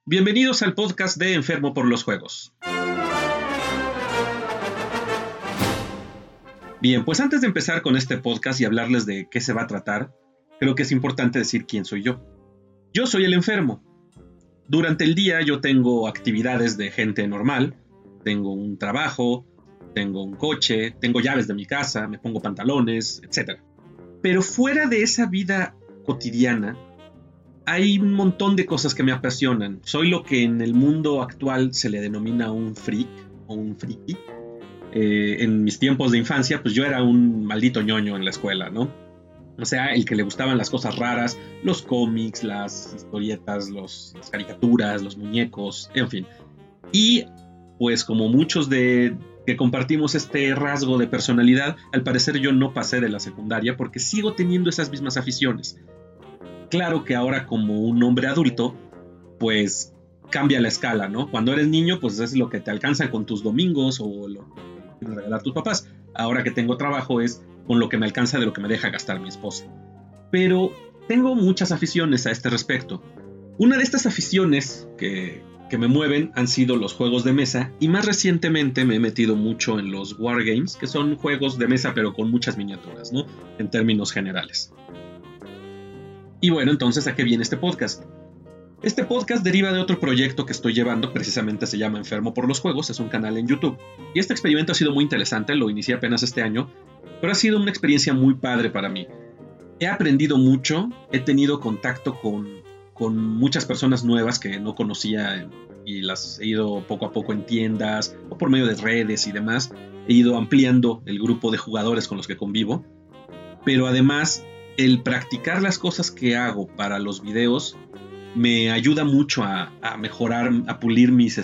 Bienvenidos al podcast de Enfermo por los Juegos. Bien, pues antes de empezar con este podcast y hablarles de qué se va a tratar, creo que es importante decir quién soy yo. Yo soy el enfermo. Durante el día yo tengo actividades de gente normal, tengo un trabajo, tengo un coche, tengo llaves de mi casa, me pongo pantalones, etc. Pero fuera de esa vida cotidiana, hay un montón de cosas que me apasionan. Soy lo que en el mundo actual se le denomina un freak o un friki. En mis tiempos de infancia, pues yo era un maldito ñoño en la escuela, ¿no? O sea, el que le gustaban las cosas raras, los cómics, las historietas, las caricaturas, los muñecos, en fin. Y pues como muchos de que compartimos este rasgo de personalidad, al parecer yo no pasé de la secundaria porque sigo teniendo esas mismas aficiones. Claro que ahora como un hombre adulto, pues cambia la escala, ¿no? Cuando eres niño, pues es lo que te alcanza con tus domingos o lo que quieren regalar tus papás. Ahora que tengo trabajo es con lo que me alcanza de lo que me deja gastar mi esposa. Pero tengo muchas aficiones a este respecto. Una de estas aficiones que me mueven han sido los juegos de mesa y más recientemente me he metido mucho en los wargames, que son juegos de mesa pero con muchas miniaturas, ¿no? En términos generales. Y bueno, entonces, ¿a qué viene este podcast? Este podcast deriva de otro proyecto que estoy llevando, precisamente se llama Enfermo por los Juegos, es un canal en YouTube. Y este experimento ha sido muy interesante, lo inicié apenas este año, pero ha sido una experiencia muy padre para mí. He aprendido mucho, he tenido contacto con muchas personas nuevas que no conocía y las he ido poco a poco en tiendas o por medio de redes y demás. He ido ampliando el grupo de jugadores con los que convivo, pero además el practicar las cosas que hago para los videos me ayuda mucho a mejorar, a pulir mis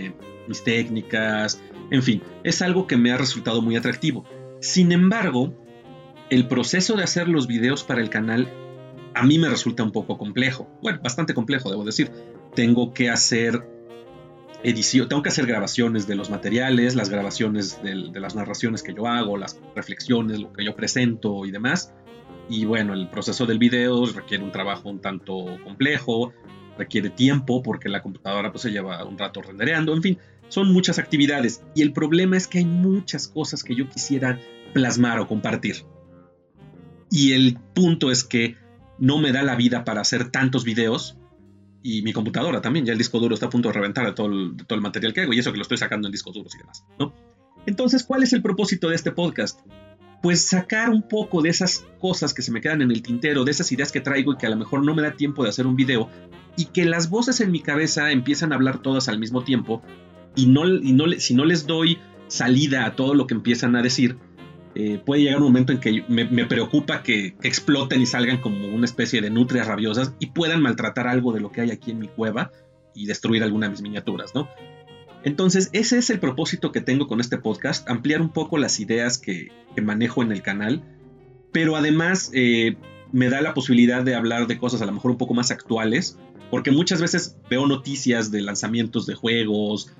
técnicas, en fin, es algo que me ha resultado muy atractivo. Sin embargo, el proceso de hacer los videos para el canal a mí me resulta un poco complejo, bueno, bastante complejo debo decir. Tengo que hacer edición, tengo que hacer grabaciones de los materiales, las grabaciones de las narraciones que yo hago, las reflexiones, lo que yo presento y demás. Y bueno, el proceso del video requiere un trabajo un tanto complejo, requiere tiempo porque la computadora pues se lleva un rato rendereando, en fin, son muchas actividades. Y el problema es que hay muchas cosas que yo quisiera plasmar o compartir. Y el punto es que no me da la vida para hacer tantos videos y mi computadora también, ya el disco duro está a punto de reventar de todo el material que hago y eso que lo estoy sacando en discos duros y demás, ¿no? Entonces, ¿cuál es el propósito de este podcast? Pues sacar un poco de esas cosas que se me quedan en el tintero, de esas ideas que traigo y que a lo mejor no me da tiempo de hacer un video y que las voces en mi cabeza empiezan a hablar todas al mismo tiempo y si no les doy salida a todo lo que empiezan a decir, puede llegar un momento en que me preocupa que exploten y salgan como una especie de nutrias rabiosas y puedan maltratar algo de lo que hay aquí en mi cueva y destruir alguna de mis miniaturas, ¿no? Entonces, ese es el propósito que tengo con este podcast, ampliar un poco las ideas que manejo en el canal, pero además me da la posibilidad de hablar de cosas a lo mejor un poco más actuales, porque muchas veces veo noticias de lanzamientos de juegos,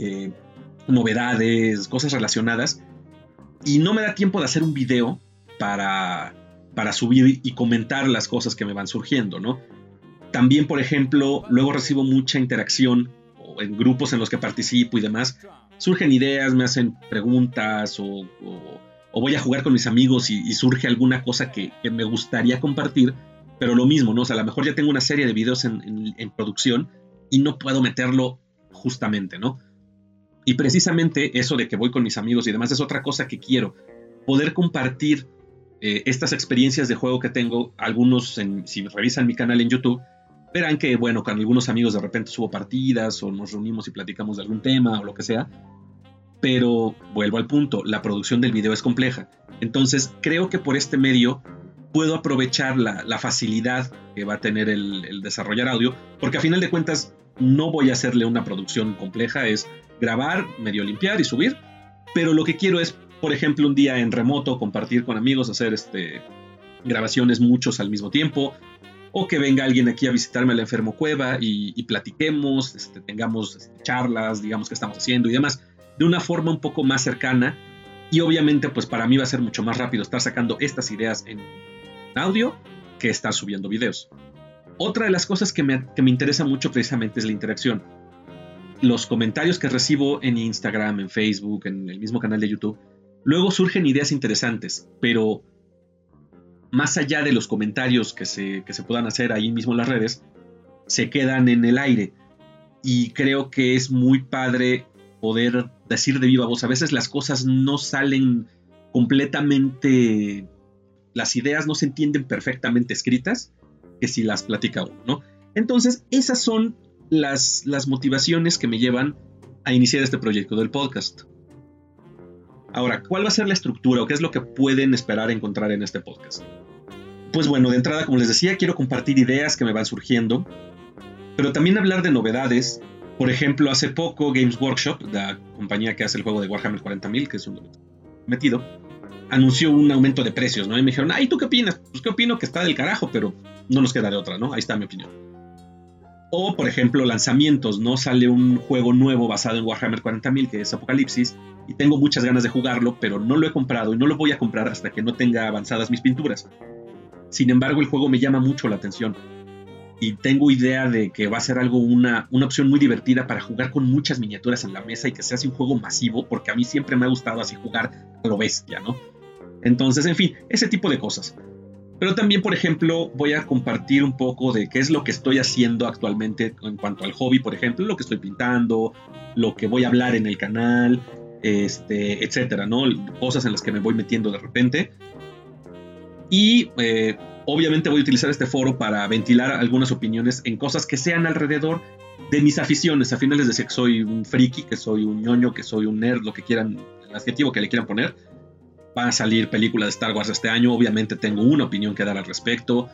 novedades, cosas relacionadas, y no me da tiempo de hacer un video para subir y comentar las cosas que me van surgiendo, ¿no? También, por ejemplo, luego recibo mucha interacción en grupos en los que participo y demás, surgen ideas, me hacen preguntas o voy a jugar con mis amigos y surge alguna cosa que me gustaría compartir, pero lo mismo, ¿no? O sea, a lo mejor ya tengo una serie de videos en producción y no puedo meterlo justamente, ¿no? Y precisamente eso de que voy con mis amigos y demás es otra cosa que quiero, poder compartir estas experiencias de juego que tengo. Algunos, si revisan mi canal en YouTube, verán que, bueno, con algunos amigos de repente subo partidas o nos reunimos y platicamos de algún tema o lo que sea, pero vuelvo al punto, la producción del video es compleja. Entonces creo que por este medio puedo aprovechar la facilidad que va a tener el desarrollar audio, porque a final de cuentas no voy a hacerle una producción compleja, es grabar, medio limpiar y subir, pero lo que quiero es, por ejemplo, un día en remoto compartir con amigos, hacer grabaciones muchos al mismo tiempo, o que venga alguien aquí a visitarme a la Enfermo Cueva y platiquemos, tengamos charlas, digamos qué estamos haciendo y demás, de una forma un poco más cercana. Y obviamente pues para mí va a ser mucho más rápido estar sacando estas ideas en audio que estar subiendo videos. Otra de las cosas que me interesa mucho precisamente es la interacción. Los comentarios que recibo en Instagram, en Facebook, en el mismo canal de YouTube, luego surgen ideas interesantes, pero más allá de los comentarios que se puedan hacer ahí mismo en las redes, se quedan en el aire. Y creo que es muy padre poder decir de viva voz. A veces las cosas no salen completamente, las ideas no se entienden perfectamente escritas, que si las platica uno, ¿no? Entonces, esas son las motivaciones que me llevan a iniciar este proyecto del podcast. Ahora, ¿cuál va a ser la estructura o qué es lo que pueden esperar encontrar en este podcast? Pues bueno, de entrada, como les decía, quiero compartir ideas que me van surgiendo, pero también hablar de novedades. Por ejemplo, hace poco Games Workshop, la compañía que hace el juego de Warhammer 40.000, que es un metido, anunció un aumento de precios, ¿no? Y me dijeron, ay, ¿tú qué opinas? Pues qué opino, que está del carajo, pero no nos queda de otra, ¿no? Ahí está mi opinión. O, por ejemplo, lanzamientos, ¿no? Sale un juego nuevo basado en Warhammer 40.000, que es Apocalipsis, y tengo muchas ganas de jugarlo, pero no lo he comprado y no lo voy a comprar hasta que no tenga avanzadas mis pinturas. Sin embargo, el juego me llama mucho la atención y tengo idea de que va a ser una opción muy divertida para jugar con muchas miniaturas en la mesa y que se hace un juego masivo, porque a mí siempre me ha gustado así jugar a lo bestia, ¿no? Entonces, en fin, ese tipo de cosas. Pero también, por ejemplo, voy a compartir un poco de qué es lo que estoy haciendo actualmente en cuanto al hobby, por ejemplo, lo que estoy pintando, lo que voy a hablar en el canal, etcétera, ¿no? Cosas en las que me voy metiendo de repente. Y obviamente voy a utilizar este foro para ventilar algunas opiniones en cosas que sean alrededor de mis aficiones. Al final les decía que soy un friki, que soy un ñoño, que soy un nerd, lo que quieran, el adjetivo que le quieran poner. Van a salir películas de Star Wars este año, obviamente tengo una opinión que dar al respecto,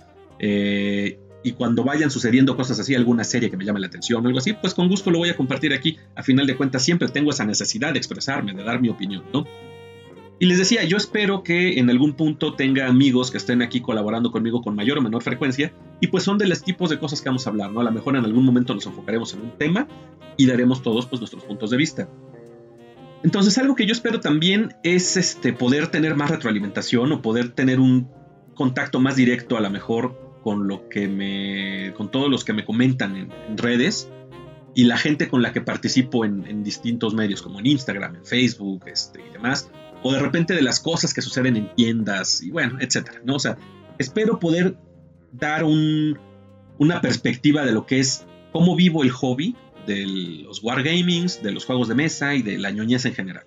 y cuando vayan sucediendo cosas así, alguna serie que me llame la atención o algo así, pues con gusto lo voy a compartir aquí. A final de cuentas siempre tengo esa necesidad de expresarme, de dar mi opinión, ¿no? Y les decía, yo espero que en algún punto tenga amigos que estén aquí colaborando conmigo con mayor o menor frecuencia, y pues son de los tipos de cosas que vamos a hablar, ¿no? A lo mejor en algún momento nos enfocaremos en un tema y daremos todos pues nuestros puntos de vista. Entonces, algo que yo espero también es poder tener más retroalimentación o poder tener un contacto más directo a lo mejor con todos los que me comentan en redes y la gente con la que participo en distintos medios como en Instagram, en Facebook y demás, o de repente de las cosas que suceden en tiendas y bueno, etcétera, ¿no? O sea, espero poder dar una perspectiva de lo que es cómo vivo el hobby de los wargamings, de los juegos de mesa y de la ñoñez en general.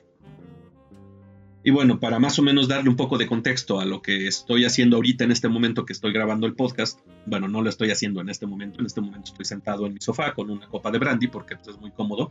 Y bueno, para más o menos darle un poco de contexto a lo que estoy haciendo ahorita en este momento que estoy grabando el podcast, bueno, no lo estoy haciendo en este momento estoy sentado en mi sofá con una copa de brandy porque pues, es muy cómodo.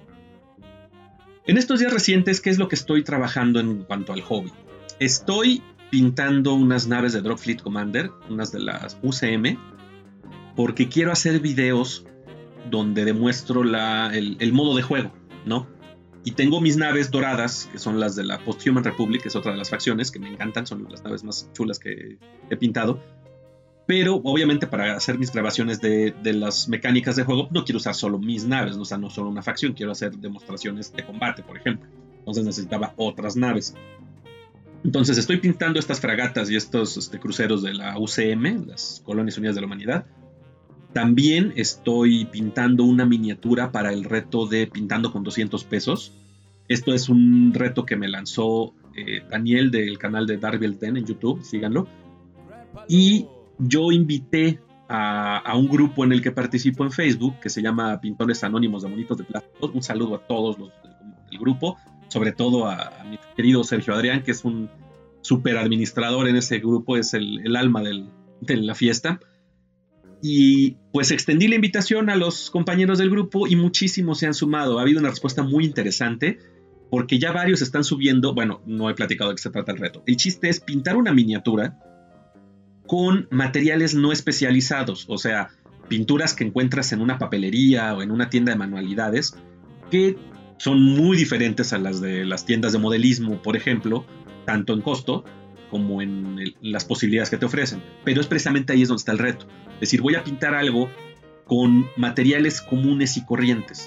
En estos días recientes, ¿qué es lo que estoy trabajando en cuanto al hobby? Estoy pintando unas naves de Dropfleet Commander, unas de las UCM, porque quiero hacer videos donde demuestro el modo de juego, ¿no? Y tengo mis naves doradas, que son las de la Post-Human Republic, que es otra de las facciones que me encantan, son las naves más chulas que he pintado. Pero obviamente para hacer mis grabaciones de las mecánicas de juego no quiero usar solo mis naves, ¿no? O sea, no solo una facción, quiero hacer demostraciones de combate, por ejemplo. Entonces necesitaba otras naves. Entonces estoy pintando estas fragatas y estos cruceros de la UCM, las Colonias Unidas de la Humanidad. También estoy pintando una miniatura para el reto de Pintando con 200 pesos. Esto es un reto que me lanzó Daniel del canal de Darby el Ten en YouTube, síganlo. Y yo invité a un grupo en el que participo en Facebook, que se llama Pintores Anónimos de Monitos de Plástico. Un saludo a todos los del grupo, sobre todo a mi querido Sergio Adrián, que es un súper administrador en ese grupo, es el alma de la fiesta. Y pues extendí la invitación a los compañeros del grupo y muchísimos se han sumado. Ha habido una respuesta muy interesante porque ya varios están subiendo. Bueno, no he platicado de qué se trata el reto. El chiste es pintar una miniatura con materiales no especializados, o sea, pinturas que encuentras en una papelería o en una tienda de manualidades que son muy diferentes a las de las tiendas de modelismo, por ejemplo, tanto en costo como en las posibilidades que te ofrecen. Pero es precisamente ahí es donde está el reto. Es decir, voy a pintar algo con materiales comunes y corrientes,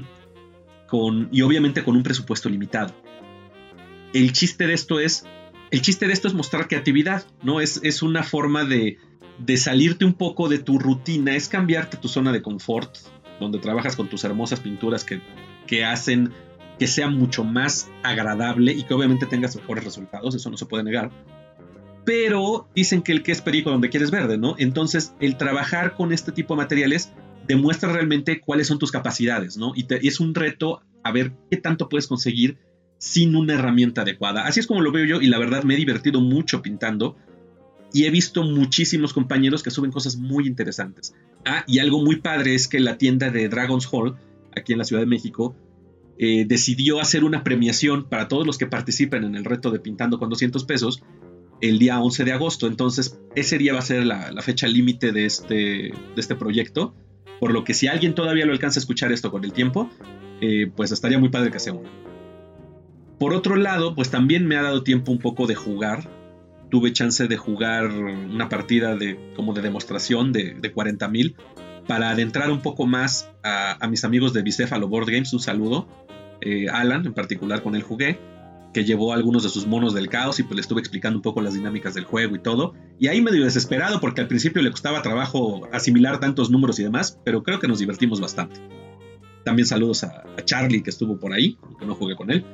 y obviamente con un presupuesto limitado. El chiste de esto es el chiste de esto es mostrar creatividad, ¿no? Es una forma de salirte un poco de tu rutina, es cambiarte tu zona de confort, donde trabajas con tus hermosas pinturas que hacen que sea mucho más agradable y que obviamente tengas mejores resultados, eso no se puede negar. Pero dicen que el que es perico donde quieres verde, ¿no? Entonces, el trabajar con este tipo de materiales demuestra realmente cuáles son tus capacidades, ¿no? Y es un reto a ver qué tanto puedes conseguir sin una herramienta adecuada. Así es como lo veo yo y la verdad me he divertido mucho pintando y he visto muchísimos compañeros que suben cosas muy interesantes. Y algo muy padre es que la tienda de Dragon's Hall, aquí en la Ciudad de México, decidió hacer una premiación para todos los que participen en el reto de Pintando con 200 pesos el día 11 de agosto. Entonces ese día va a ser la fecha límite de este proyecto, por lo que si alguien todavía lo alcanza a escuchar esto con el tiempo, pues estaría muy padre que sea uno. Por otro lado, pues también me ha dado tiempo un poco de jugar. Tuve chance de jugar una partida como de demostración de 40,000 para adentrar un poco más a mis amigos de Bicéfalo Board Games. Un saludo. Alan, en particular, con él jugué, que llevó algunos de sus monos del caos y pues le estuve explicando un poco las dinámicas del juego y todo. Y ahí medio desesperado porque al principio le costaba trabajo asimilar tantos números y demás, pero creo que nos divertimos bastante. También saludos a Charlie, que estuvo por ahí, aunque no jugué con él.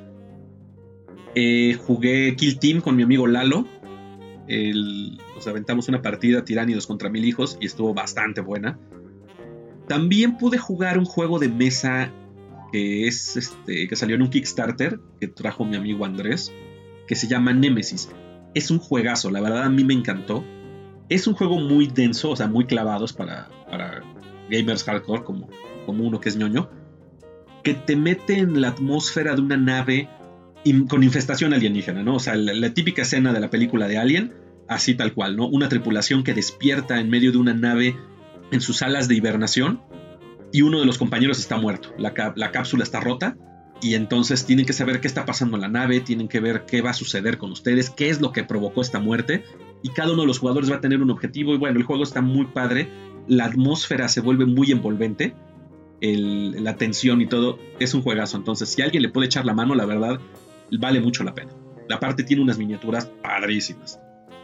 Jugué Kill Team con mi amigo Lalo. Nos aventamos una partida tiránidos contra 1000 hijos y estuvo bastante buena. También pude jugar un juego de mesa que salió en un Kickstarter que trajo mi amigo Andrés, que se llama Nemesis. Es un juegazo, la verdad a mí me encantó. Es un juego muy denso, o sea, muy clavados para gamers hardcore como uno que es ñoño, que te mete en la atmósfera de una nave con infestación alienígena, ¿no? O sea, la típica escena de la película de Alien, así tal cual, ¿no? Una tripulación que despierta en medio de una nave en sus salas de hibernación y uno de los compañeros está muerto. La cápsula está rota y entonces tienen que saber qué está pasando en la nave, tienen que ver qué va a suceder con ustedes, qué es lo que provocó esta muerte, y cada uno de los jugadores va a tener un objetivo. Y bueno, el juego está muy padre, la atmósfera se vuelve muy envolvente, la tensión y todo. Es un juegazo. Entonces, si alguien le puede echar la mano, la verdad vale mucho la pena. La parte tiene unas miniaturas padrísimas.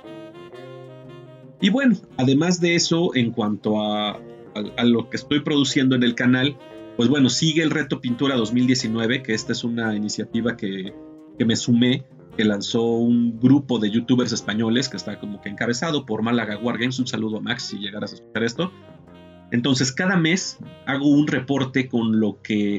Y bueno, además de eso, en cuanto a lo que estoy produciendo en el canal, pues bueno, sigue el reto Pintura 2019, que esta es una iniciativa que me sumé, que lanzó un grupo de youtubers españoles que está como que encabezado por Málaga Wargames. Un saludo a Max si llegaras a escuchar esto. Entonces cada mes hago un reporte con lo que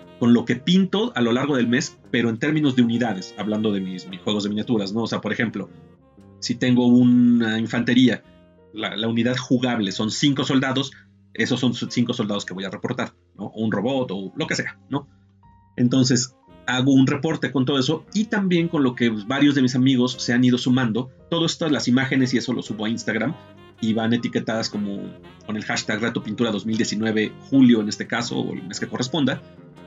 pinto a lo largo del mes, pero en términos de unidades, hablando de mis juegos de miniaturas, ¿no? O sea, por ejemplo, si tengo una infantería, la unidad jugable son 5 soldados, esos son 5 soldados que voy a reportar, ¿no? O un robot o lo que sea, ¿no? Entonces hago un reporte con todo eso y también con lo que varios de mis amigos se han ido sumando. Todo esto, las imágenes y eso lo subo a Instagram y van etiquetadas como con el hashtag Reto Pintura 2019, julio en este caso, o el mes que corresponda.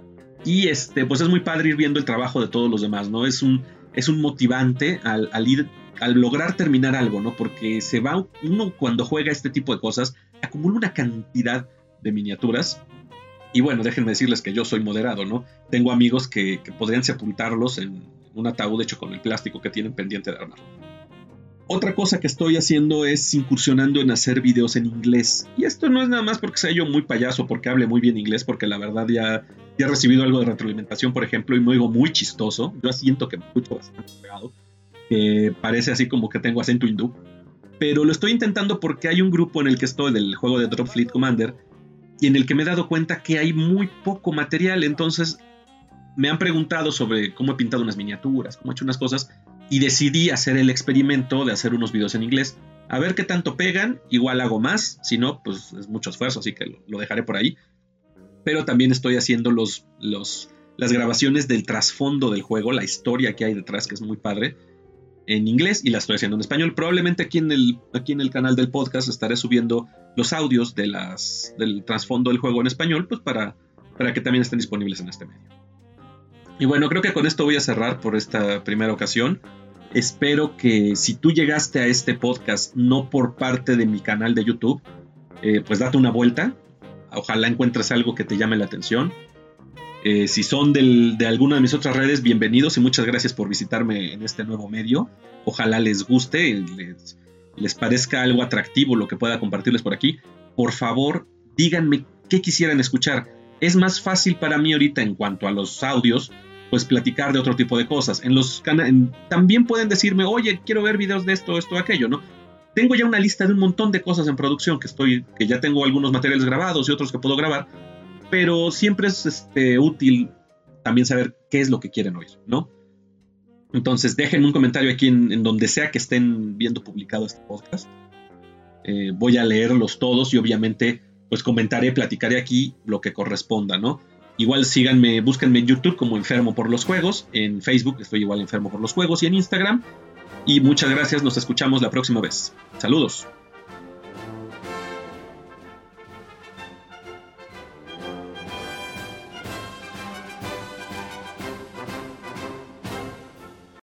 Y pues es muy padre ir viendo el trabajo de todos los demás, ¿no? Es un motivante al lograr terminar algo, ¿no? Porque uno cuando juega este tipo de cosas acumula una cantidad de miniaturas. Y bueno, déjenme decirles que yo soy moderado, ¿no? Tengo amigos que podrían sepultarlos en un ataúd hecho con el plástico que tienen pendiente de armar. Otra cosa que estoy haciendo es incursionando en hacer videos en inglés. Y esto no es nada más porque sea yo muy payaso, porque hable muy bien inglés, porque la verdad ya he recibido algo de retroalimentación, por ejemplo, y me oigo muy chistoso. Yo siento que me escucho bastante pegado, que parece así como que tengo acento hindú. Pero lo estoy intentando porque hay un grupo en el que estoy del juego de Drop Fleet Commander y en el que me he dado cuenta que hay muy poco material. Entonces me han preguntado sobre cómo he pintado unas miniaturas, cómo he hecho unas cosas, y decidí hacer el experimento de hacer unos videos en inglés. A ver qué tanto pegan, igual hago más, si no, pues es mucho esfuerzo, así que lo dejaré por ahí. Pero también estoy haciendo las grabaciones del trasfondo del juego, la historia que hay detrás, que es muy padre, en inglés, y la estoy haciendo en español. Probablemente aquí en el canal del podcast estaré subiendo los audios del trasfondo del juego en español, pues para que también estén disponibles en este medio. Y bueno, creo que con esto voy a cerrar por esta primera ocasión. Espero que si tú llegaste a este podcast no por parte de mi canal de YouTube, pues date una vuelta. Ojalá encuentres algo que te llame la atención. Si son de alguna de mis otras redes, bienvenidos y muchas gracias por visitarme en este nuevo medio. Ojalá les guste, les parezca algo atractivo lo que pueda compartirles por aquí. Por favor, díganme qué quisieran escuchar. Es más fácil para mí ahorita en cuanto a los audios, pues platicar de otro tipo de cosas. También pueden decirme, oye, quiero ver videos de esto, aquello, ¿no? Tengo ya una lista de un montón de cosas en producción que ya tengo algunos materiales grabados y otros que puedo grabar, pero siempre es útil también saber qué es lo que quieren oír, ¿no? Entonces déjenme un comentario aquí en donde sea que estén viendo publicado este podcast. Voy a leerlos todos y obviamente pues comentaré, platicaré aquí lo que corresponda, ¿no? Igual síganme, búsquenme en YouTube como Enfermo por los Juegos, en Facebook estoy igual Enfermo por los Juegos y en Instagram. Y muchas gracias, nos escuchamos la próxima vez. Saludos.